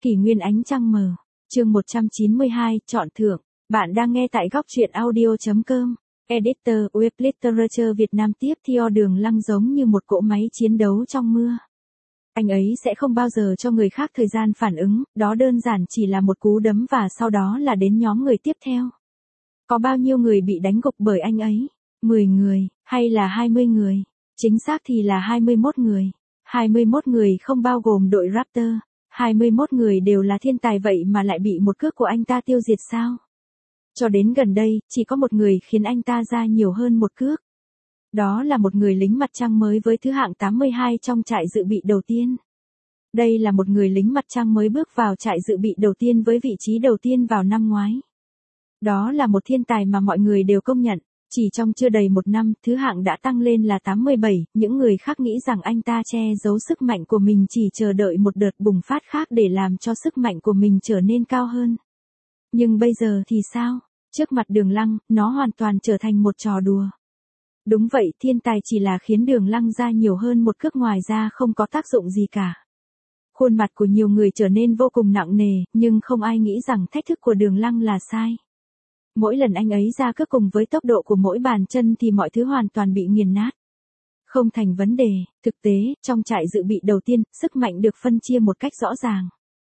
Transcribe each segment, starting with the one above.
Kỷ nguyên ánh trăng mờ. Chương 192, chọn thưởng. Bạn đang nghe tại góc truyện audio.com. Editor Web Literature Việt Nam tiếp theo Đường Lăng giống như một cỗ máy chiến đấu trong mưa. Anh ấy sẽ không bao giờ cho người khác thời gian phản ứng, đó đơn giản chỉ là một cú đấm và sau đó là đến nhóm người tiếp theo. Có bao nhiêu người bị đánh gục bởi anh ấy? 10 người, hay là 20 người? Chính xác thì là 21 người. 21 người không bao gồm đội Raptor. 21 người đều là thiên tài vậy mà lại bị một cước của anh ta tiêu diệt sao? Cho đến gần đây, chỉ có một người khiến anh ta ra nhiều hơn một cước. Đó là một người lính mặt trăng mới với thứ hạng 82 trong trại dự bị đầu tiên. Đây là một người lính mặt trăng mới bước vào trại dự bị đầu tiên với vị trí đầu tiên vào năm ngoái. Đó là một thiên tài mà mọi người đều công nhận. Chỉ trong chưa đầy một năm, thứ hạng đã tăng lên là 87, những người khác nghĩ rằng anh ta che giấu sức mạnh của mình chỉ chờ đợi một đợt bùng phát khác để làm cho sức mạnh của mình trở nên cao hơn. Nhưng bây giờ thì sao? Trước mặt Đường Lăng, nó hoàn toàn trở thành một trò đùa. Đúng vậy, thiên tài chỉ là khiến Đường Lăng ra nhiều hơn một cước, ngoài ra không có tác dụng gì cả. Khuôn mặt của nhiều người trở nên vô cùng nặng nề, nhưng không ai nghĩ rằng thách thức của Đường Lăng là sai. Mỗi lần anh ấy ra cước cùng với tốc độ của mỗi bàn chân thì mọi thứ hoàn toàn bị nghiền nát. Không thành vấn đề, thực tế, trong trại dự bị đầu tiên, sức mạnh được phân chia một cách rõ ràng.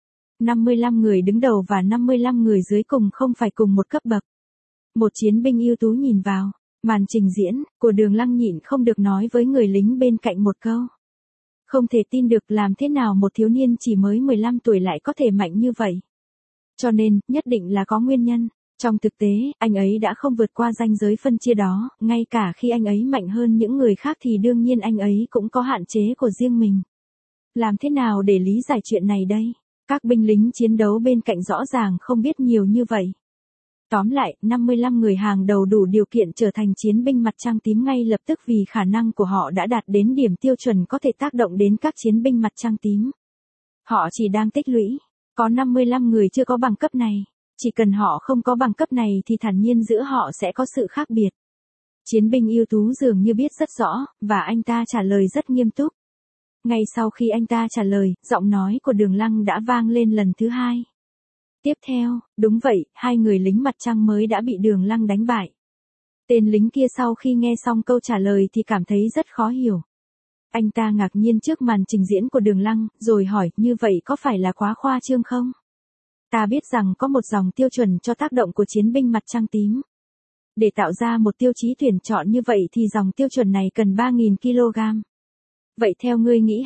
55 người đứng đầu và 55 người dưới cùng không phải cùng một cấp bậc. Một chiến binh ưu tú nhìn vào, màn trình diễn của Đường Lăng nhịn không được nói với người lính bên cạnh một câu. Không thể tin được làm thế nào một thiếu niên chỉ mới 15 tuổi lại có thể mạnh như vậy. Cho nên, nhất định là có nguyên nhân. Trong thực tế, anh ấy đã không vượt qua ranh giới phân chia đó, ngay cả khi anh ấy mạnh hơn những người khác thì đương nhiên anh ấy cũng có hạn chế của riêng mình. Làm thế nào để lý giải chuyện này đây? Các binh lính chiến đấu bên cạnh rõ ràng không biết nhiều như vậy. Tóm lại, 55 người hàng đầu đủ điều kiện trở thành chiến binh mặt trăng tím ngay lập tức vì khả năng của họ đã đạt đến điểm tiêu chuẩn có thể tác động đến các chiến binh mặt trăng tím. Họ chỉ đang tích lũy. Có 55 người chưa có bằng cấp này. Chỉ cần họ không có bằng cấp này thì thản nhiên giữa họ sẽ có sự khác biệt. Chiến binh ưu tú dường như biết rất rõ, và anh ta trả lời rất nghiêm túc. Ngay sau khi anh ta trả lời, giọng nói của Đường Lăng đã vang lên lần thứ hai. Tiếp theo, đúng vậy, hai người lính mặt trăng mới đã bị Đường Lăng đánh bại. Tên lính kia sau khi nghe xong câu trả lời thì cảm thấy rất khó hiểu. Anh ta ngạc nhiên trước màn trình diễn của Đường Lăng, rồi hỏi, như vậy có phải là quá khoa trương không? Ta biết rằng có một dòng tiêu chuẩn cho tác động của chiến binh mặt trăng tím. Để tạo ra một tiêu chí tuyển chọn như vậy thì dòng tiêu chuẩn này cần 3.000 kg. Vậy theo ngươi nghĩ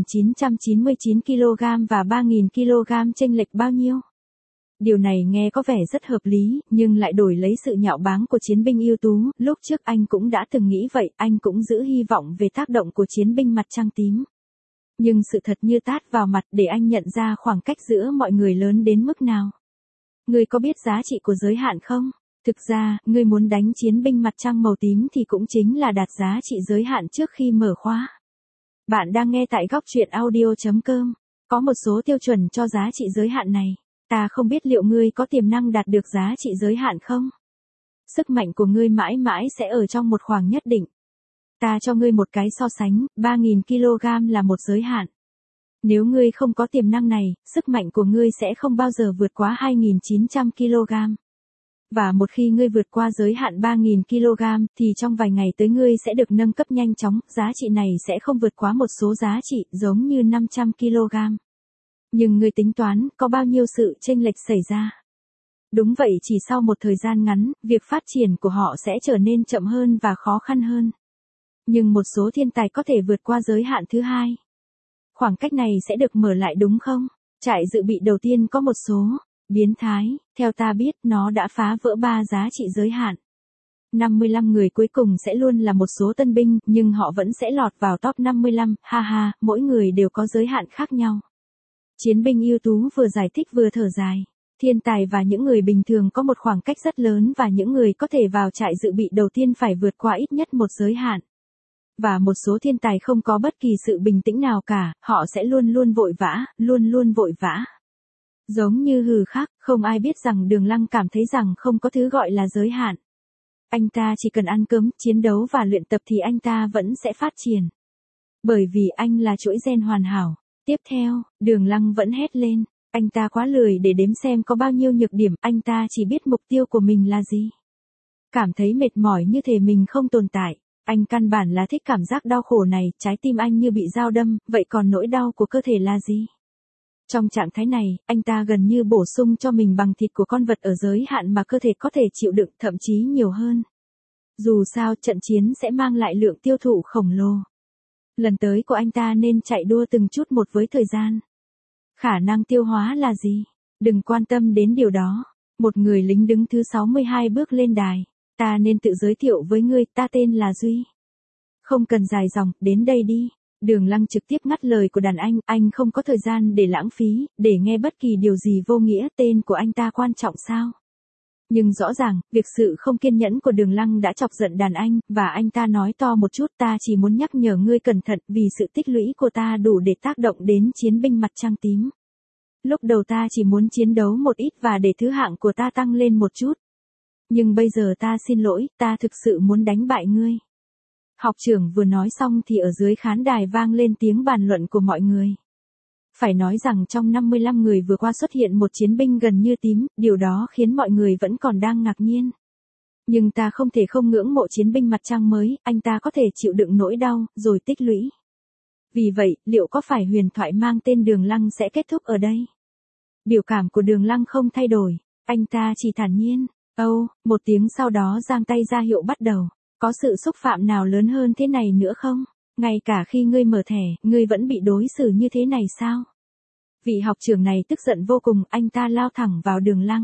2.999 kg và 3.000 kg chênh lệch bao nhiêu? Điều này nghe có vẻ rất hợp lý, nhưng lại đổi lấy sự nhạo báng của chiến binh ưu tú. Lúc trước anh cũng đã từng nghĩ vậy, anh cũng giữ hy vọng về tác động của chiến binh mặt trăng tím. Nhưng sự thật như tát vào mặt để anh nhận ra khoảng cách giữa mọi người lớn đến mức nào. Ngươi có biết giá trị của giới hạn không? Thực ra, ngươi muốn đánh chiến binh mặt trăng màu tím thì cũng chính là đạt giá trị giới hạn trước khi mở khóa. Bạn đang nghe tại góc truyện audio.com. Có một số tiêu chuẩn cho giá trị giới hạn này. Ta không biết liệu ngươi có tiềm năng đạt được giá trị giới hạn không? Sức mạnh của ngươi mãi mãi sẽ ở trong một khoảng nhất định. Ta cho ngươi một cái so sánh, 3.000 kg là một giới hạn. Nếu ngươi không có tiềm năng này, sức mạnh của ngươi sẽ không bao giờ vượt quá 2.900 kg. Và một khi ngươi vượt qua giới hạn 3.000 kg, thì trong vài ngày tới ngươi sẽ được nâng cấp nhanh chóng, giá trị này sẽ không vượt quá một số giá trị, giống như 500 kg. Nhưng ngươi tính toán, có bao nhiêu sự chênh lệch xảy ra? Đúng vậy, chỉ sau một thời gian ngắn, việc phát triển của họ sẽ trở nên chậm hơn và khó khăn hơn. Nhưng một số thiên tài có thể vượt qua giới hạn thứ hai. Khoảng cách này sẽ được mở lại đúng không? Trại dự bị đầu tiên có một số biến thái, theo ta biết nó đã phá vỡ 3 giá trị giới hạn. 55 người cuối cùng sẽ luôn là một số tân binh, nhưng họ vẫn sẽ lọt vào top 55, ha ha, mỗi người đều có giới hạn khác nhau. Chiến binh ưu tú vừa giải thích vừa thở dài. Thiên tài và những người bình thường có một khoảng cách rất lớn và những người có thể vào trại dự bị đầu tiên phải vượt qua ít nhất một giới hạn. Và một số thiên tài không có bất kỳ sự bình tĩnh nào cả, họ sẽ luôn luôn vội vã, luôn luôn vội vã. Giống như hừ khắc, không ai biết rằng Đường Lăng cảm thấy rằng không có thứ gọi là giới hạn. Anh ta chỉ cần ăn cơm, chiến đấu và luyện tập thì anh ta vẫn sẽ phát triển. Bởi vì anh là chuỗi gen hoàn hảo. Tiếp theo, Đường Lăng vẫn hét lên. Anh ta quá lười để đếm xem có bao nhiêu nhược điểm, anh ta chỉ biết mục tiêu của mình là gì. Cảm thấy mệt mỏi như thể mình không tồn tại. Anh căn bản là thích cảm giác đau khổ này, trái tim anh như bị dao đâm, vậy còn nỗi đau của cơ thể là gì? Trong trạng thái này, anh ta gần như bổ sung cho mình bằng thịt của con vật ở giới hạn mà cơ thể có thể chịu đựng, thậm chí nhiều hơn. Dù sao trận chiến sẽ mang lại lượng tiêu thụ khổng lồ. Lần tới của anh ta nên chạy đua từng chút một với thời gian. Khả năng tiêu hóa là gì? Đừng quan tâm đến điều đó. Một người lính đứng thứ 62 bước lên đài. Ta nên tự giới thiệu với ngươi, ta tên là Duy. Không cần dài dòng, đến đây đi. Đường Lăng trực tiếp ngắt lời của đàn anh không có thời gian để lãng phí, để nghe bất kỳ điều gì vô nghĩa, tên của anh ta quan trọng sao? Nhưng rõ ràng, việc sự không kiên nhẫn của Đường Lăng đã chọc giận đàn anh, và anh ta nói to một chút, ta chỉ muốn nhắc nhở ngươi cẩn thận vì sự tích lũy của ta đủ để tác động đến chiến binh mặt trăng tím. Lúc đầu ta chỉ muốn chiến đấu một ít và để thứ hạng của ta tăng lên một chút. Nhưng bây giờ ta xin lỗi, ta thực sự muốn đánh bại ngươi. Học trưởng vừa nói xong thì ở dưới khán đài vang lên tiếng bàn luận của mọi người. Phải nói rằng trong 55 người vừa qua xuất hiện một chiến binh gần như tím, điều đó khiến mọi người vẫn còn đang ngạc nhiên. Nhưng ta không thể không ngưỡng mộ chiến binh mặt trăng mới, anh ta có thể chịu đựng nỗi đau, rồi tích lũy. Vì vậy, liệu có phải huyền thoại mang tên Đường Lăng sẽ kết thúc ở đây? Biểu cảm của Đường Lăng không thay đổi, anh ta chỉ thản nhiên. Một tiếng sau đó giang tay ra hiệu bắt đầu. Có sự xúc phạm nào lớn hơn thế này nữa không? Ngay cả khi ngươi mở thẻ, ngươi vẫn bị đối xử như thế này sao? Vị học trưởng này tức giận vô cùng, anh ta lao thẳng vào Đường Lăng.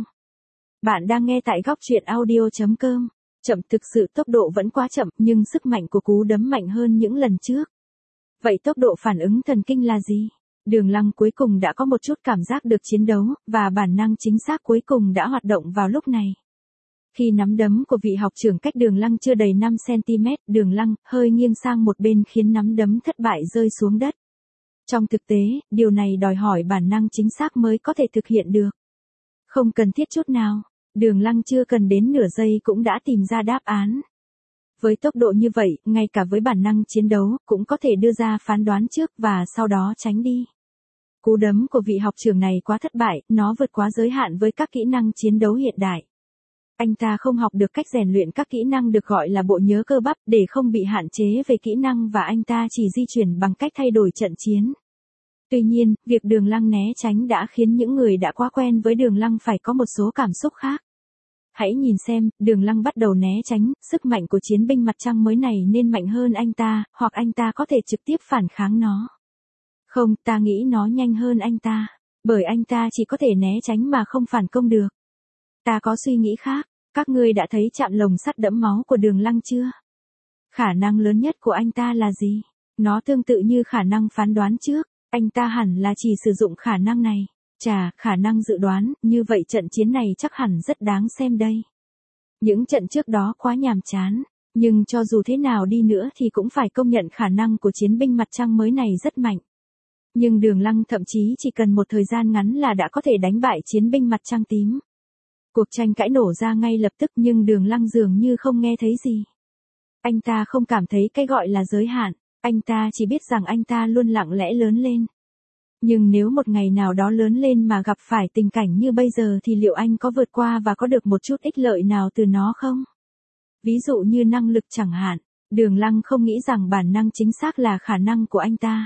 Bạn đang nghe tại góc truyện audio.com. Chậm, thực sự tốc độ vẫn quá chậm, nhưng sức mạnh của cú đấm mạnh hơn những lần trước. Vậy tốc độ phản ứng thần kinh là gì? Đường Lăng cuối cùng đã có một chút cảm giác được chiến đấu, và bản năng chính xác cuối cùng đã hoạt động vào lúc này. Khi nắm đấm của vị học trưởng cách Đường Lăng chưa đầy 5cm, Đường Lăng hơi nghiêng sang một bên khiến nắm đấm thất bại rơi xuống đất. Trong thực tế, điều này đòi hỏi bản năng chính xác mới có thể thực hiện được. Không cần thiết chút nào, Đường Lăng chưa cần đến nửa giây cũng đã tìm ra đáp án. Với tốc độ như vậy, ngay cả với bản năng chiến đấu, cũng có thể đưa ra phán đoán trước và sau đó tránh đi. Cú đấm của vị học trưởng này quá thất bại, nó vượt quá giới hạn với các kỹ năng chiến đấu hiện đại. Anh ta không học được cách rèn luyện các kỹ năng được gọi là bộ nhớ cơ bắp để không bị hạn chế về kỹ năng và anh ta chỉ di chuyển bằng cách thay đổi trận chiến. Tuy nhiên, việc Đường Lăng né tránh đã khiến những người đã quá quen với Đường Lăng phải có một số cảm xúc khác. Hãy nhìn xem, Đường Lăng bắt đầu né tránh, sức mạnh của chiến binh mặt trăng mới này nên mạnh hơn anh ta, hoặc anh ta có thể trực tiếp phản kháng nó. Không, ta nghĩ nó nhanh hơn anh ta, bởi anh ta chỉ có thể né tránh mà không phản công được. Ta có suy nghĩ khác, các ngươi đã thấy chạm lồng sắt đẫm máu của Đường Lăng chưa? Khả năng lớn nhất của anh ta là gì? Nó tương tự như khả năng phán đoán trước, anh ta hẳn là chỉ sử dụng khả năng này. Chà, khả năng dự đoán, như vậy trận chiến này chắc hẳn rất đáng xem đây. Những trận trước đó quá nhàm chán, nhưng cho dù thế nào đi nữa thì cũng phải công nhận khả năng của chiến binh mặt trăng mới này rất mạnh. Nhưng Đường Lăng thậm chí chỉ cần một thời gian ngắn là đã có thể đánh bại chiến binh mặt trăng tím. Cuộc tranh cãi nổ ra ngay lập tức nhưng Đường Lăng dường như không nghe thấy gì. Anh ta không cảm thấy cái gọi là giới hạn, anh ta chỉ biết rằng anh ta luôn lặng lẽ lớn lên. Nhưng nếu một ngày nào đó lớn lên mà gặp phải tình cảnh như bây giờ thì liệu anh có vượt qua và có được một chút ích lợi nào từ nó không? Ví dụ như năng lực chẳng hạn, Đường Lăng không nghĩ rằng bản năng chính xác là khả năng của anh ta.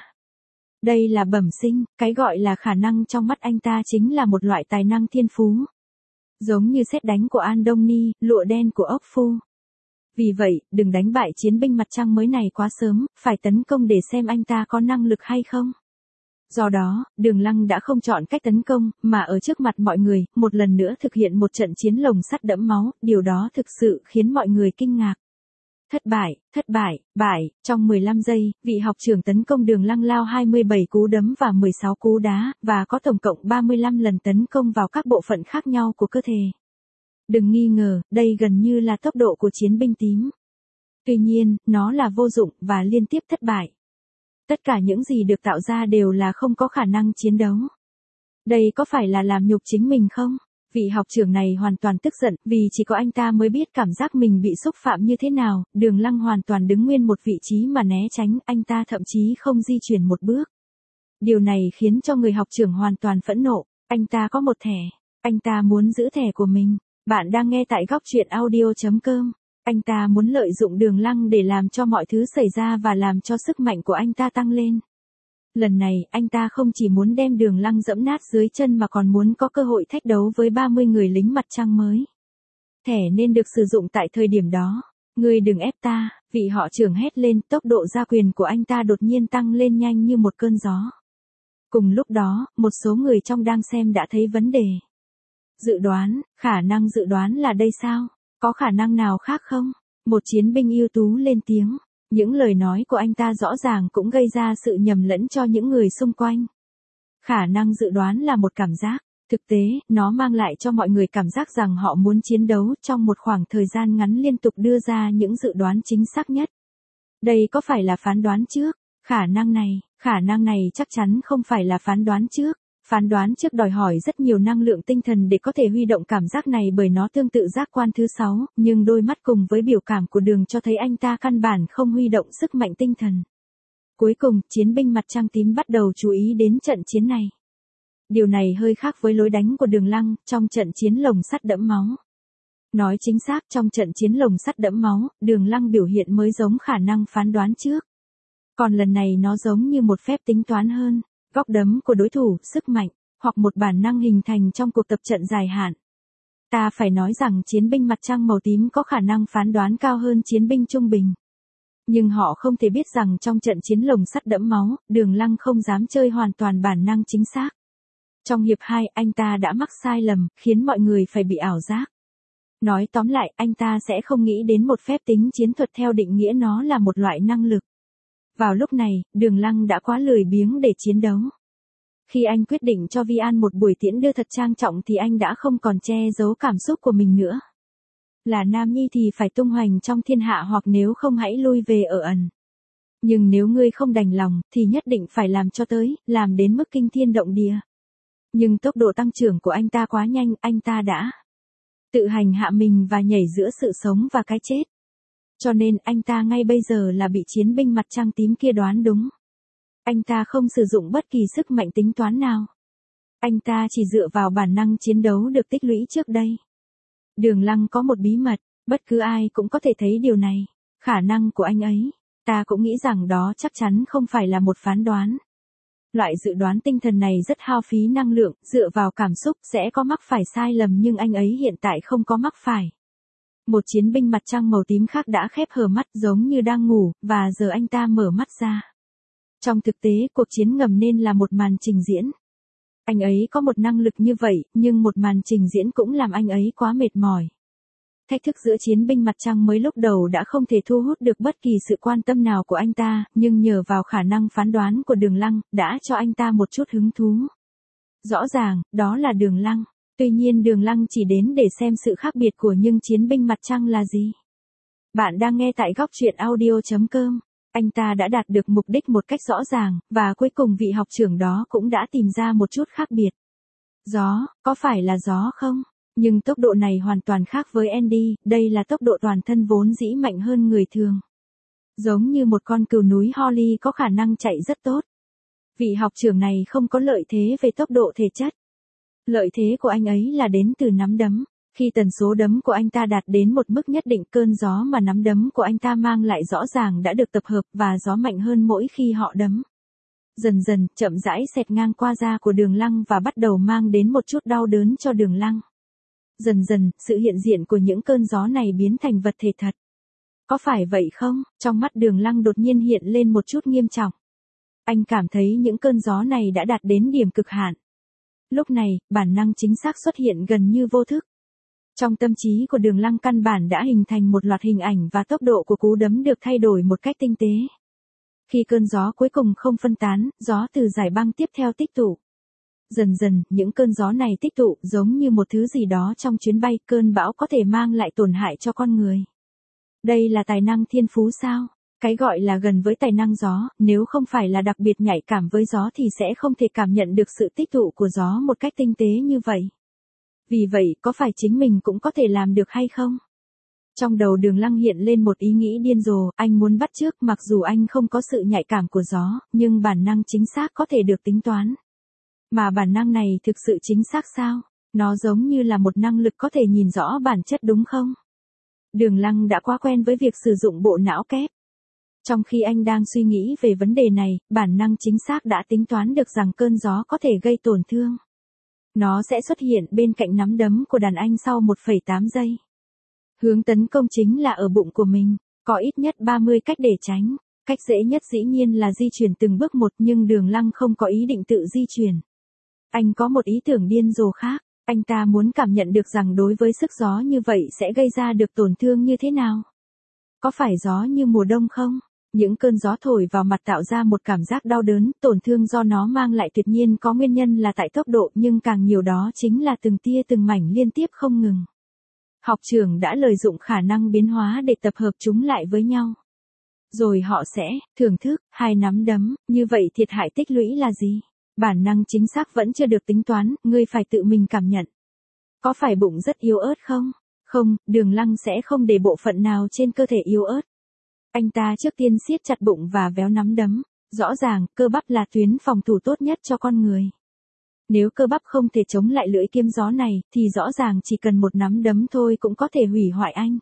Đây là bẩm sinh, cái gọi là khả năng trong mắt anh ta chính là một loại tài năng thiên phú. Giống như sét đánh của Andoni, lụa đen của ốc phu. Vì vậy, đừng đánh bại chiến binh mặt trăng mới này quá sớm, phải tấn công để xem anh ta có năng lực hay không. Do đó, Đường Lăng đã không chọn cách tấn công, mà ở trước mặt mọi người, một lần nữa thực hiện một trận chiến lồng sắt đẫm máu, điều đó thực sự khiến mọi người kinh ngạc. Thất bại, trong 15 giây, vị học trưởng tấn công Đường Lăng lao 27 cú đấm và 16 cú đá, và có tổng cộng 35 lần tấn công vào các bộ phận khác nhau của cơ thể. Đừng nghi ngờ, đây gần như là tốc độ của chiến binh tím. Tuy nhiên, nó là vô dụng và liên tiếp thất bại. Tất cả những gì được tạo ra đều là không có khả năng chiến đấu. Đây có phải là làm nhục chính mình không? Vị học trưởng này hoàn toàn tức giận, vì chỉ có anh ta mới biết cảm giác mình bị xúc phạm như thế nào. Đường Lăng hoàn toàn đứng nguyên một vị trí mà né tránh, anh ta thậm chí không di chuyển một bước. Điều này khiến cho người học trưởng hoàn toàn phẫn nộ. Anh ta có một thẻ. Anh ta muốn giữ thẻ của mình. Bạn đang nghe tại góc truyện audio.com. Anh ta muốn lợi dụng Đường Lăng để làm cho mọi thứ xảy ra và làm cho sức mạnh của anh ta tăng lên. Lần này, anh ta không chỉ muốn đem Đường Lăng dẫm nát dưới chân mà còn muốn có cơ hội thách đấu với 30 người lính mặt trăng mới. Thẻ nên được sử dụng tại thời điểm đó. Ngươi đừng ép ta, vị họ trưởng hét lên, tốc độ ra quyền của anh ta đột nhiên tăng lên nhanh như một cơn gió. Cùng lúc đó, một số người trong đang xem đã thấy vấn đề. Dự đoán, khả năng dự đoán là đây sao? Có khả năng nào khác không? Một chiến binh ưu tú lên tiếng. Những lời nói của anh ta rõ ràng cũng gây ra sự nhầm lẫn cho những người xung quanh. Khả năng dự đoán là một cảm giác. Thực tế, nó mang lại cho mọi người cảm giác rằng họ muốn chiến đấu trong một khoảng thời gian ngắn liên tục đưa ra những dự đoán chính xác nhất. Đây có phải là phán đoán trước? Khả năng này chắc chắn không phải là phán đoán trước. Phán đoán trước đòi hỏi rất nhiều năng lượng tinh thần để có thể huy động cảm giác này bởi nó tương tự giác quan thứ 6, nhưng đôi mắt cùng với biểu cảm của Đường cho thấy anh ta căn bản không huy động sức mạnh tinh thần. Cuối cùng, chiến binh mặt trăng tím bắt đầu chú ý đến trận chiến này. Điều này hơi khác với lối đánh của Đường Lăng, trong trận chiến lồng sắt đẫm máu. Nói chính xác, trong trận chiến lồng sắt đẫm máu, Đường Lăng biểu hiện mới giống khả năng phán đoán trước. Còn lần này nó giống như một phép tính toán hơn, góc đấm của đối thủ, sức mạnh, hoặc một bản năng hình thành trong cuộc tập trận dài hạn. Ta phải nói rằng chiến binh mặt trăng màu tím có khả năng phán đoán cao hơn chiến binh trung bình. Nhưng họ không thể biết rằng trong trận chiến lồng sắt đẫm máu, Đường Lăng không dám chơi hoàn toàn bản năng chính xác. Trong hiệp 2, anh ta đã mắc sai lầm, khiến mọi người phải bị ảo giác. Nói tóm lại, anh ta sẽ không nghĩ đến một phép tính chiến thuật theo định nghĩa nó là một loại năng lực. Vào lúc này, Đường Lăng đã quá lười biếng để chiến đấu. Khi anh quyết định cho Vi An một buổi tiễn đưa thật trang trọng thì anh đã không còn che giấu cảm xúc của mình nữa. Là nam nhi thì phải tung hoành trong thiên hạ, hoặc nếu không hãy lui về ở ẩn. Nhưng nếu ngươi không đành lòng, thì nhất định phải làm cho tới, làm đến mức kinh thiên động địa. Nhưng tốc độ tăng trưởng của anh ta quá nhanh, anh ta đã tự hành hạ mình và nhảy giữa sự sống và cái chết. Cho nên anh ta ngay bây giờ là bị chiến binh mặt trăng tím kia đoán đúng. Anh ta không sử dụng bất kỳ sức mạnh tính toán nào. Anh ta chỉ dựa vào bản năng chiến đấu được tích lũy trước đây. Đường Lăng có một bí mật, bất cứ ai cũng có thể thấy điều này. Khả năng của anh ấy, ta cũng nghĩ rằng đó chắc chắn không phải là một phán đoán. Loại dự đoán tinh thần này rất hao phí năng lượng, dựa vào cảm xúc sẽ có mắc phải sai lầm, nhưng anh ấy hiện tại không có mắc phải. Một chiến binh mặt trăng màu tím khác đã khép hờ mắt giống như đang ngủ, và giờ anh ta mở mắt ra. Trong thực tế, cuộc chiến ngầm nên là một màn trình diễn. Anh ấy có một năng lực như vậy, nhưng một màn trình diễn cũng làm anh ấy quá mệt mỏi. Thách thức giữa chiến binh mặt trăng mới lúc đầu đã không thể thu hút được bất kỳ sự quan tâm nào của anh ta, nhưng nhờ vào khả năng phán đoán của Đường Lăng, đã cho anh ta một chút hứng thú. Rõ ràng, đó là Đường Lăng. Tuy nhiên Đường Lăng chỉ đến để xem sự khác biệt của những chiến binh mặt trăng là gì. Bạn đang nghe tại góc truyện audio.com. Anh ta đã đạt được mục đích một cách rõ ràng, và cuối cùng vị học trưởng đó cũng đã tìm ra một chút khác biệt. Gió, có phải là gió không? Nhưng tốc độ này hoàn toàn khác với Andy, đây là tốc độ toàn thân vốn dĩ mạnh hơn người thường. Giống như một con cừu núi Holly có khả năng chạy rất tốt. Vị học trưởng này không có lợi thế về tốc độ thể chất. Lợi thế của anh ấy là đến từ nắm đấm. Khi tần số đấm của anh ta đạt đến một mức nhất định, cơn gió mà nắm đấm của anh ta mang lại rõ ràng đã được tập hợp, và gió mạnh hơn mỗi khi họ đấm. Dần dần, chậm rãi xẹt ngang qua da của Đường Lăng và bắt đầu mang đến một chút đau đớn cho Đường Lăng. Dần dần, sự hiện diện của những cơn gió này biến thành vật thể thật. Có phải vậy không? Trong mắt Đường Lăng đột nhiên hiện lên một chút nghiêm trọng. Anh cảm thấy những cơn gió này đã đạt đến điểm cực hạn. Lúc này, bản năng chính xác xuất hiện gần như vô thức. Trong tâm trí của Đường Lăng căn bản đã hình thành một loạt hình ảnh, và tốc độ của cú đấm được thay đổi một cách tinh tế. Khi cơn gió cuối cùng không phân tán, gió từ dải băng tiếp theo tích tụ. Dần dần, những cơn gió này tích tụ giống như một thứ gì đó trong chuyến bay, cơn bão có thể mang lại tổn hại cho con người. Đây là tài năng thiên phú sao? Cái gọi là gần với tài năng gió, nếu không phải là đặc biệt nhạy cảm với gió thì sẽ không thể cảm nhận được sự tích tụ của gió một cách tinh tế như vậy. Vì vậy, có phải chính mình cũng có thể làm được hay không? Trong đầu Đường Lăng hiện lên một ý nghĩ điên rồ, anh muốn bắt chước, mặc dù anh không có sự nhạy cảm của gió, nhưng bản năng chính xác có thể được tính toán. Mà bản năng này thực sự chính xác sao? Nó giống như là một năng lực có thể nhìn rõ bản chất đúng không? Đường Lăng đã quá quen với việc sử dụng bộ não kép. Trong khi anh đang suy nghĩ về vấn đề này, bản năng chính xác đã tính toán được rằng cơn gió có thể gây tổn thương. Nó sẽ xuất hiện bên cạnh nắm đấm của đàn anh sau 1,8 giây. Hướng tấn công chính là ở bụng của mình, có ít nhất 30 cách để tránh. Cách dễ nhất dĩ nhiên là di chuyển từng bước một, nhưng Đường Lăng không có ý định tự di chuyển. Anh có một ý tưởng điên rồ khác, anh ta muốn cảm nhận được rằng đối với sức gió như vậy sẽ gây ra được tổn thương như thế nào. Có phải gió như mùa đông không? Những cơn gió thổi vào mặt tạo ra một cảm giác đau đớn, tổn thương do nó mang lại tuyệt nhiên có nguyên nhân là tại tốc độ, nhưng càng nhiều đó chính là từng tia từng mảnh liên tiếp không ngừng. Học trưởng đã lợi dụng khả năng biến hóa để tập hợp chúng lại với nhau. Rồi họ sẽ thưởng thức hai nắm đấm, như vậy thiệt hại tích lũy là gì? Bản năng chính xác vẫn chưa được tính toán, ngươi phải tự mình cảm nhận. Có phải bụng rất yếu ớt không? Không, Đường Lăng sẽ không để bộ phận nào trên cơ thể yếu ớt. Anh ta trước tiên siết chặt bụng và véo nắm đấm. Rõ ràng, cơ bắp là tuyến phòng thủ tốt nhất cho con người. Nếu cơ bắp không thể chống lại lưỡi kiếm gió này, thì rõ ràng chỉ cần một nắm đấm thôi cũng có thể hủy hoại anh.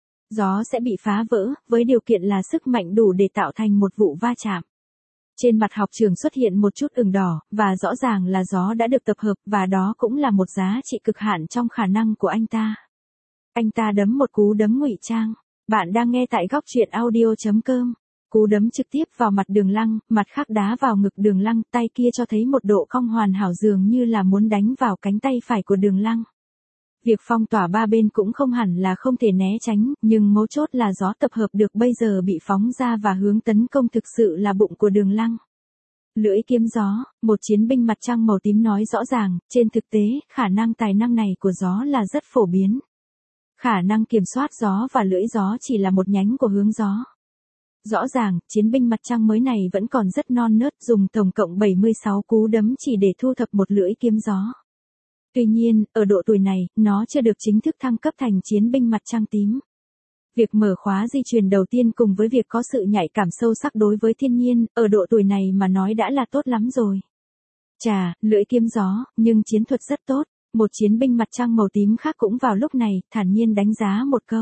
Gió sẽ bị phá vỡ, với điều kiện là sức mạnh đủ để tạo thành một vụ va chạm. Trên mặt học trưởng xuất hiện một chút ửng đỏ, và rõ ràng là gió đã được tập hợp, và đó cũng là một giá trị cực hạn trong khả năng của anh ta. Anh ta đấm một cú đấm ngụy trang. Bạn đang nghe tại góc truyện audio.com. Cú đấm trực tiếp vào mặt Đường Lăng, mặt khác đá vào ngực Đường Lăng, tay kia cho thấy một độ cong hoàn hảo dường như là muốn đánh vào cánh tay phải của Đường Lăng. Việc phong tỏa ba bên cũng không hẳn là không thể né tránh, nhưng mấu chốt là gió tập hợp được bây giờ bị phóng ra và hướng tấn công thực sự là bụng của Đường Lăng. Lưỡi kiếm gió, một chiến binh mặt trăng màu tím nói rõ ràng, trên thực tế, khả năng tài năng này của gió là rất phổ biến. Khả năng kiểm soát gió và lưỡi gió chỉ là một nhánh của hướng gió. Rõ ràng, chiến binh mặt trăng mới này vẫn còn rất non nớt, dùng tổng cộng 76 cú đấm chỉ để thu thập một lưỡi kiếm gió. Tuy nhiên, ở độ tuổi này, nó chưa được chính thức thăng cấp thành chiến binh mặt trăng tím. Việc mở khóa di truyền đầu tiên cùng với việc có sự nhạy cảm sâu sắc đối với thiên nhiên, ở độ tuổi này mà nói đã là tốt lắm rồi. Chà, lưỡi kiếm gió, nhưng chiến thuật rất tốt. Một chiến binh mặt trăng màu tím khác cũng vào lúc này, thản nhiên đánh giá một câu.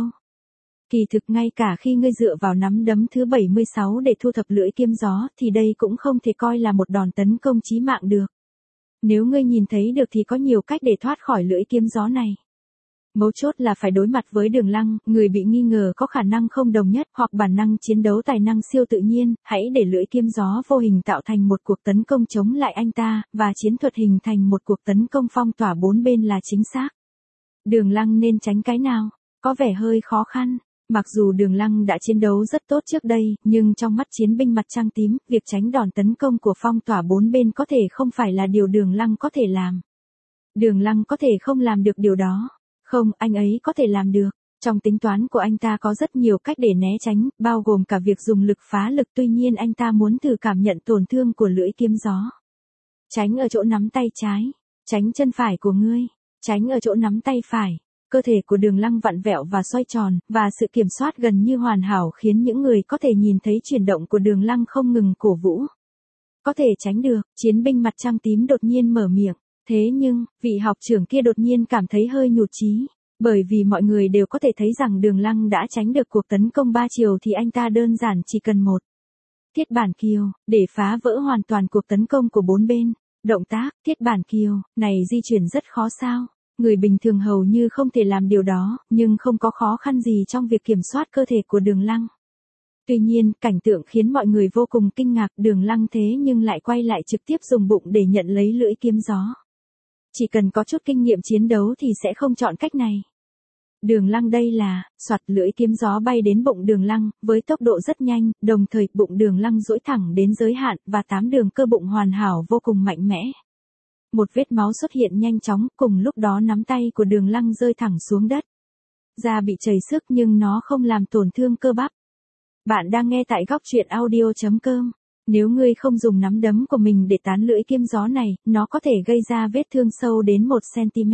Kỳ thực ngay cả khi ngươi dựa vào nắm đấm thứ 76 để thu thập lưỡi kiếm gió, thì đây cũng không thể coi là một đòn tấn công chí mạng được. Nếu ngươi nhìn thấy được thì có nhiều cách để thoát khỏi lưỡi kiếm gió này. Mấu chốt là phải đối mặt với Đường Lăng, người bị nghi ngờ có khả năng không đồng nhất hoặc bản năng chiến đấu tài năng siêu tự nhiên, hãy để lưỡi kiếm gió vô hình tạo thành một cuộc tấn công chống lại anh ta, và chiến thuật hình thành một cuộc tấn công phong tỏa bốn bên là chính xác. Đường Lăng nên tránh cái nào? Có vẻ hơi khó khăn. Mặc dù Đường Lăng đã chiến đấu rất tốt trước đây, nhưng trong mắt chiến binh mặt trăng tím, việc tránh đòn tấn công của phong tỏa bốn bên có thể không phải là điều Đường Lăng có thể làm. Đường Lăng có thể không làm được điều đó. Không, anh ấy có thể làm được. Trong tính toán của anh ta có rất nhiều cách để né tránh, bao gồm cả việc dùng lực phá lực, tuy nhiên anh ta muốn thử cảm nhận tổn thương của lưỡi kiếm gió. Tránh ở chỗ nắm tay trái, tránh chân phải của ngươi, tránh ở chỗ nắm tay phải. Cơ thể của Đường Lăng vặn vẹo và xoay tròn, và sự kiểm soát gần như hoàn hảo khiến những người có thể nhìn thấy chuyển động của Đường Lăng không ngừng cổ vũ. Có thể tránh được, chiến binh mặt trăng tím đột nhiên mở miệng. Thế nhưng, vị học trưởng kia đột nhiên cảm thấy hơi nhụt chí, bởi vì mọi người đều có thể thấy rằng Đường Lăng đã tránh được cuộc tấn công ba chiều thì anh ta đơn giản chỉ cần một thiết bản kiều, để phá vỡ hoàn toàn cuộc tấn công của bốn bên. Động tác, thiết bản kiều, này di chuyển rất khó sao? Người bình thường hầu như không thể làm điều đó, nhưng không có khó khăn gì trong việc kiểm soát cơ thể của Đường Lăng. Tuy nhiên, cảnh tượng khiến mọi người vô cùng kinh ngạc, Đường Lăng thế nhưng lại quay lại trực tiếp dùng bụng để nhận lấy lưỡi kiếm gió. Chỉ cần có chút kinh nghiệm chiến đấu thì sẽ không chọn cách này. Đường Lăng đây là, soạt lưỡi kiếm gió bay đến bụng Đường Lăng, với tốc độ rất nhanh, đồng thời bụng Đường Lăng duỗi thẳng đến giới hạn, và 8 đường cơ bụng hoàn hảo vô cùng mạnh mẽ. Một vết máu xuất hiện nhanh chóng, cùng lúc đó nắm tay của Đường Lăng rơi thẳng xuống đất. Da bị chảy xước nhưng nó không làm tổn thương cơ bắp. Bạn đang nghe tại góc truyện audio.com. Nếu ngươi không dùng nắm đấm của mình để tán lưỡi kiếm gió này, nó có thể gây ra vết thương sâu đến 1 cm.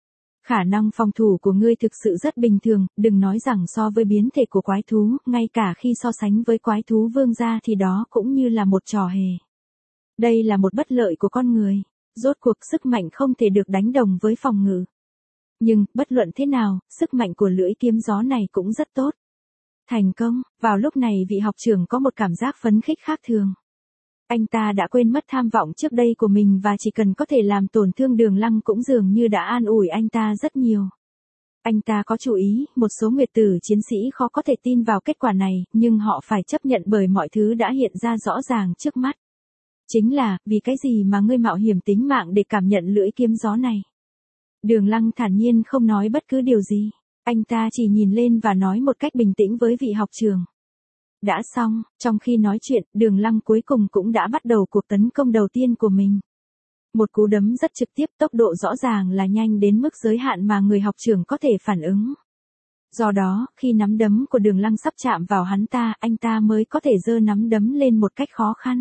Khả năng phòng thủ của ngươi thực sự rất bình thường, đừng nói rằng so với biến thể của quái thú, ngay cả khi so sánh với quái thú vương gia thì đó cũng như là một trò hề. Đây là một bất lợi của con người. Rốt cuộc sức mạnh không thể được đánh đồng với phòng ngự. Nhưng, bất luận thế nào, sức mạnh của lưỡi kiếm gió này cũng rất tốt. Thành công, vào lúc này vị học trưởng có một cảm giác phấn khích khác thường. Anh ta đã quên mất tham vọng trước đây của mình và chỉ cần có thể làm tổn thương Đường Lăng cũng dường như đã an ủi anh ta rất nhiều. Anh ta có chú ý, một số nguyệt tử chiến sĩ khó có thể tin vào kết quả này, nhưng họ phải chấp nhận bởi mọi thứ đã hiện ra rõ ràng trước mắt. Chính là, vì cái gì mà ngươi mạo hiểm tính mạng để cảm nhận lưỡi kiếm gió này? Đường Lăng thản nhiên không nói bất cứ điều gì. Anh ta chỉ nhìn lên và nói một cách bình tĩnh với vị học trưởng. Đã xong, trong khi nói chuyện, Đường Lăng cuối cùng cũng đã bắt đầu cuộc tấn công đầu tiên của mình. Một cú đấm rất trực tiếp, tốc độ rõ ràng là nhanh đến mức giới hạn mà người học trưởng có thể phản ứng. Do đó, khi nắm đấm của Đường Lăng sắp chạm vào hắn ta, anh ta mới có thể giơ nắm đấm lên một cách khó khăn.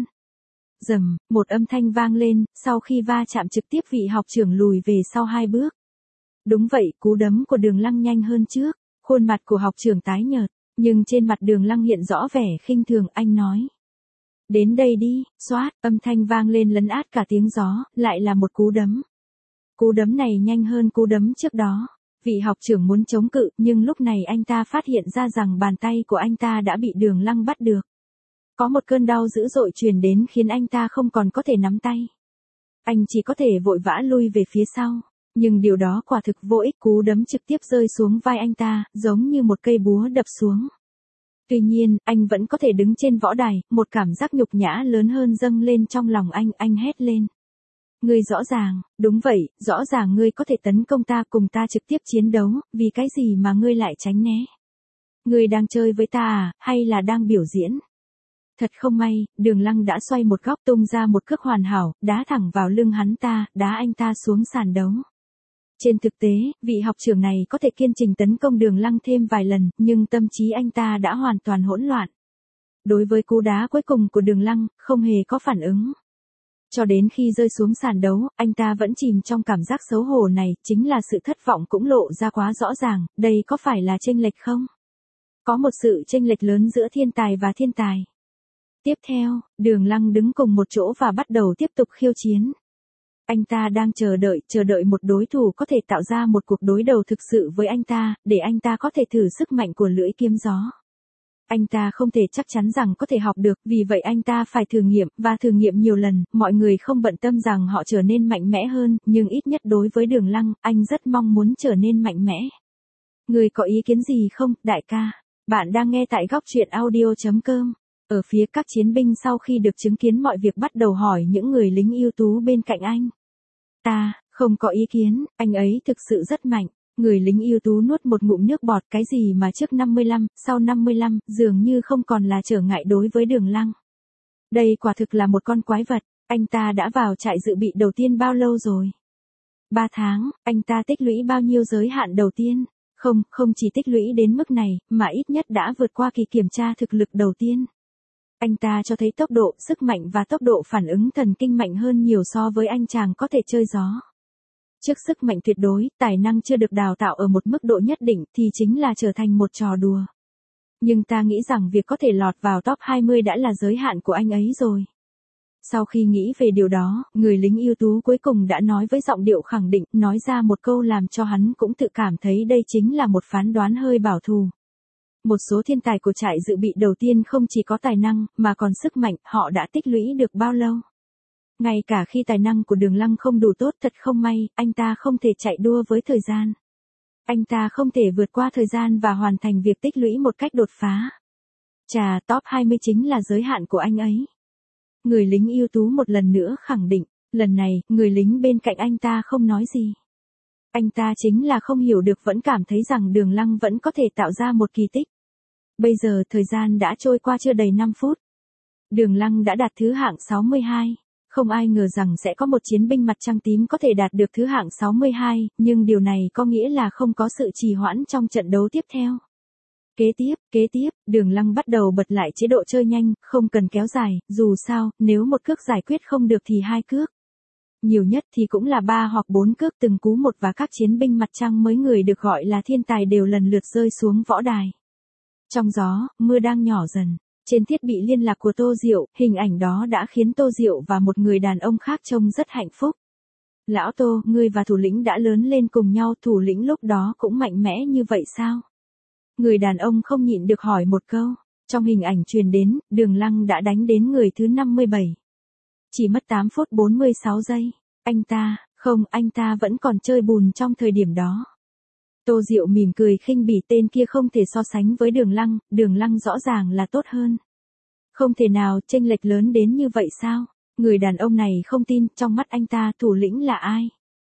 Rầm, một âm thanh vang lên, sau khi va chạm trực tiếp vị học trưởng lùi về sau 2 bước. Đúng vậy, cú đấm của Đường Lăng nhanh hơn trước, khuôn mặt của học trưởng tái nhợt, nhưng trên mặt Đường Lăng hiện rõ vẻ khinh thường, anh nói. Đến đây đi, xoát, âm thanh vang lên lấn át cả tiếng gió, lại là một cú đấm. Cú đấm này nhanh hơn cú đấm trước đó. Vị học trưởng muốn chống cự, nhưng lúc này anh ta phát hiện ra rằng bàn tay của anh ta đã bị Đường Lăng bắt được. Có một cơn đau dữ dội truyền đến khiến anh ta không còn có thể nắm tay. Anh chỉ có thể vội vã lui về phía sau. Nhưng điều đó quả thực vô ích, cú đấm trực tiếp rơi xuống vai anh ta, giống như một cây búa đập xuống. Tuy nhiên, anh vẫn có thể đứng trên võ đài, một cảm giác nhục nhã lớn hơn dâng lên trong lòng anh hét lên. Ngươi rõ ràng, đúng vậy, rõ ràng ngươi có thể tấn công ta cùng ta trực tiếp chiến đấu, vì cái gì mà ngươi lại tránh né? Ngươi đang chơi với ta à, hay là đang biểu diễn? Thật không may, Đường Lăng đã xoay một góc tung ra một cước hoàn hảo, đá thẳng vào lưng hắn ta, đá anh ta xuống sàn đấu. Trên thực tế, vị học trưởng này có thể kiên trì tấn công Đường Lăng thêm vài lần, nhưng tâm trí anh ta đã hoàn toàn hỗn loạn. Đối với cú đá cuối cùng của Đường Lăng, không hề có phản ứng. Cho đến khi rơi xuống sàn đấu, anh ta vẫn chìm trong cảm giác xấu hổ này, chính là sự thất vọng cũng lộ ra quá rõ ràng, đây có phải là chênh lệch không? Có một sự chênh lệch lớn giữa thiên tài và thiên tài. Tiếp theo, Đường Lăng đứng cùng một chỗ và bắt đầu tiếp tục khiêu chiến. Anh ta đang chờ đợi một đối thủ có thể tạo ra một cuộc đối đầu thực sự với anh ta, để anh ta có thể thử sức mạnh của lưỡi kiếm gió. Anh ta không thể chắc chắn rằng có thể học được, vì vậy anh ta phải thử nghiệm, và thử nghiệm nhiều lần, mọi người không bận tâm rằng họ trở nên mạnh mẽ hơn, nhưng ít nhất đối với Đường Lăng, anh rất mong muốn trở nên mạnh mẽ. Người có ý kiến gì không, đại ca? Bạn đang nghe tại góc truyện audio.com. Ở phía các chiến binh sau khi được chứng kiến mọi việc bắt đầu hỏi những người lính ưu tú bên cạnh anh. Ta, không có ý kiến, anh ấy thực sự rất mạnh. Người lính ưu tú nuốt một ngụm nước bọt, cái gì mà trước 55, sau 55, dường như không còn là trở ngại đối với Đường Lăng. Đây quả thực là một con quái vật, anh ta đã vào trại dự bị đầu tiên bao lâu rồi? 3 tháng, anh ta tích lũy bao nhiêu giới hạn đầu tiên? Không chỉ tích lũy đến mức này, mà ít nhất đã vượt qua kỳ kiểm tra thực lực đầu tiên. Anh ta cho thấy tốc độ, sức mạnh và tốc độ phản ứng thần kinh mạnh hơn nhiều so với anh chàng có thể chơi gió. Trước sức mạnh tuyệt đối, tài năng chưa được đào tạo ở một mức độ nhất định thì chính là trở thành một trò đùa. Nhưng ta nghĩ rằng việc có thể lọt vào top 20 đã là giới hạn của anh ấy rồi. Sau khi nghĩ về điều đó, người lính ưu tú cuối cùng đã nói với giọng điệu khẳng định, nói ra một câu làm cho hắn cũng tự cảm thấy đây chính là một phán đoán hơi bảo thủ. Một số thiên tài của trại dự bị đầu tiên không chỉ có tài năng, mà còn sức mạnh, họ đã tích lũy được bao lâu? Ngay cả khi tài năng của Đường Lăng không đủ tốt, thật không may, anh ta không thể chạy đua với thời gian. Anh ta không thể vượt qua thời gian và hoàn thành việc tích lũy một cách đột phá. Chà, top 20 chính là giới hạn của anh ấy. Người lính ưu tú một lần nữa khẳng định, lần này, người lính bên cạnh anh ta không nói gì. Anh ta chính là không hiểu được, vẫn cảm thấy rằng Đường Lăng vẫn có thể tạo ra một kỳ tích. Bây giờ thời gian đã trôi qua chưa đầy 5 phút. Đường Lăng đã đạt thứ hạng 62. Không ai ngờ rằng sẽ có một chiến binh mặt trăng tím có thể đạt được thứ hạng 62, nhưng điều này có nghĩa là không có sự trì hoãn trong trận đấu tiếp theo. Kế tiếp, Đường Lăng bắt đầu bật lại chế độ chơi nhanh, không cần kéo dài, dù sao, nếu một cước giải quyết không được thì 2 cước. Nhiều nhất thì cũng là 3 hoặc 4 cước từng cú một, và các chiến binh mặt trăng mới người được gọi là thiên tài đều lần lượt rơi xuống võ đài. Trong gió, mưa đang nhỏ dần. Trên thiết bị liên lạc của Tô Diệu, hình ảnh đó đã khiến Tô Diệu và một người đàn ông khác trông rất hạnh phúc. Lão Tô, ngươi và thủ lĩnh đã lớn lên cùng nhau, thủ lĩnh lúc đó cũng mạnh mẽ như vậy sao? Người đàn ông không nhịn được hỏi một câu. Trong hình ảnh truyền đến, Đường Lăng đã đánh đến người thứ 57. Chỉ mất 8 phút 46 giây. Anh ta vẫn còn chơi bùn trong thời điểm đó. Tô Diệu mỉm cười khinh bỉ, tên kia không thể so sánh với Đường Lăng rõ ràng là tốt hơn. Không thể nào, chênh lệch lớn đến như vậy sao? Người đàn ông này không tin, trong mắt anh ta thủ lĩnh là ai?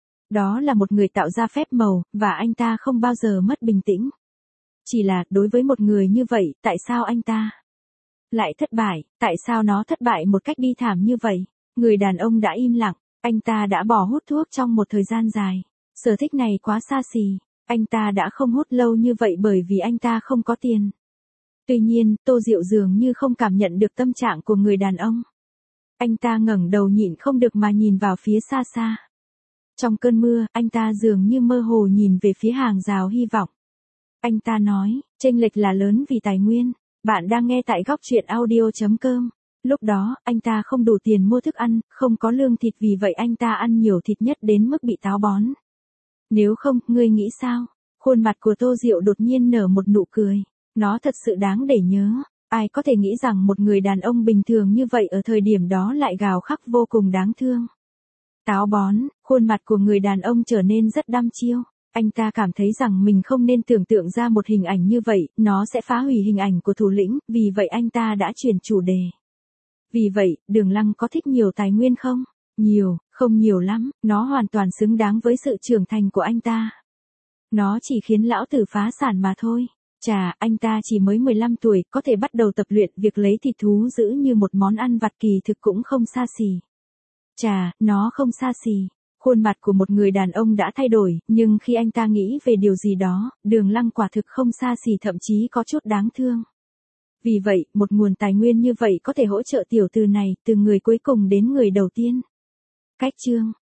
Đó là một người tạo ra phép màu, và anh ta không bao giờ mất bình tĩnh. Chỉ là, đối với một người như vậy, tại sao anh ta lại thất bại, tại sao nó thất bại một cách bi thảm như vậy? Người đàn ông đã im lặng, anh ta đã bỏ hút thuốc trong một thời gian dài. Sở thích này quá xa xỉ, anh ta đã không hút lâu như vậy bởi vì anh ta không có tiền. Tuy nhiên, Tô Diệu dường như không cảm nhận được tâm trạng của người đàn ông. Anh ta ngẩng đầu nhịn không được mà nhìn vào phía xa xa. Trong cơn mưa, anh ta dường như mơ hồ nhìn về phía hàng rào hy vọng. Anh ta nói, chênh lệch là lớn vì tài nguyên. Bạn đang nghe tại góc truyện audio.com. Lúc đó, anh ta không đủ tiền mua thức ăn, không có lương thịt, vì vậy anh ta ăn nhiều thịt nhất đến mức bị táo bón. Nếu không, ngươi nghĩ sao? Khuôn mặt của Tô Diệu đột nhiên nở một nụ cười. Nó thật sự đáng để nhớ. Ai có thể nghĩ rằng một người đàn ông bình thường như vậy ở thời điểm đó lại gào khóc vô cùng đáng thương. Táo bón, khuôn mặt của người đàn ông trở nên rất đăm chiêu. Anh ta cảm thấy rằng mình không nên tưởng tượng ra một hình ảnh như vậy, nó sẽ phá hủy hình ảnh của thủ lĩnh, vì vậy anh ta đã chuyển chủ đề. Vì vậy, Đường Lăng có thích nhiều tài nguyên không? Nhiều, không nhiều lắm, nó hoàn toàn xứng đáng với sự trưởng thành của anh ta. Nó chỉ khiến lão tử phá sản mà thôi. Chà, anh ta chỉ mới 15 tuổi, có thể bắt đầu tập luyện, việc lấy thịt thú giữ như một món ăn vặt kỳ thực cũng không xa xỉ. Chà, nó không xa xỉ. Khuôn mặt của một người đàn ông đã thay đổi, nhưng khi anh ta nghĩ về điều gì đó, Đường Lăng quả thực không xa xỉ, thậm chí có chút đáng thương. Vì vậy, một nguồn tài nguyên như vậy có thể hỗ trợ tiểu tử này, từ người cuối cùng đến người đầu tiên. Cách chương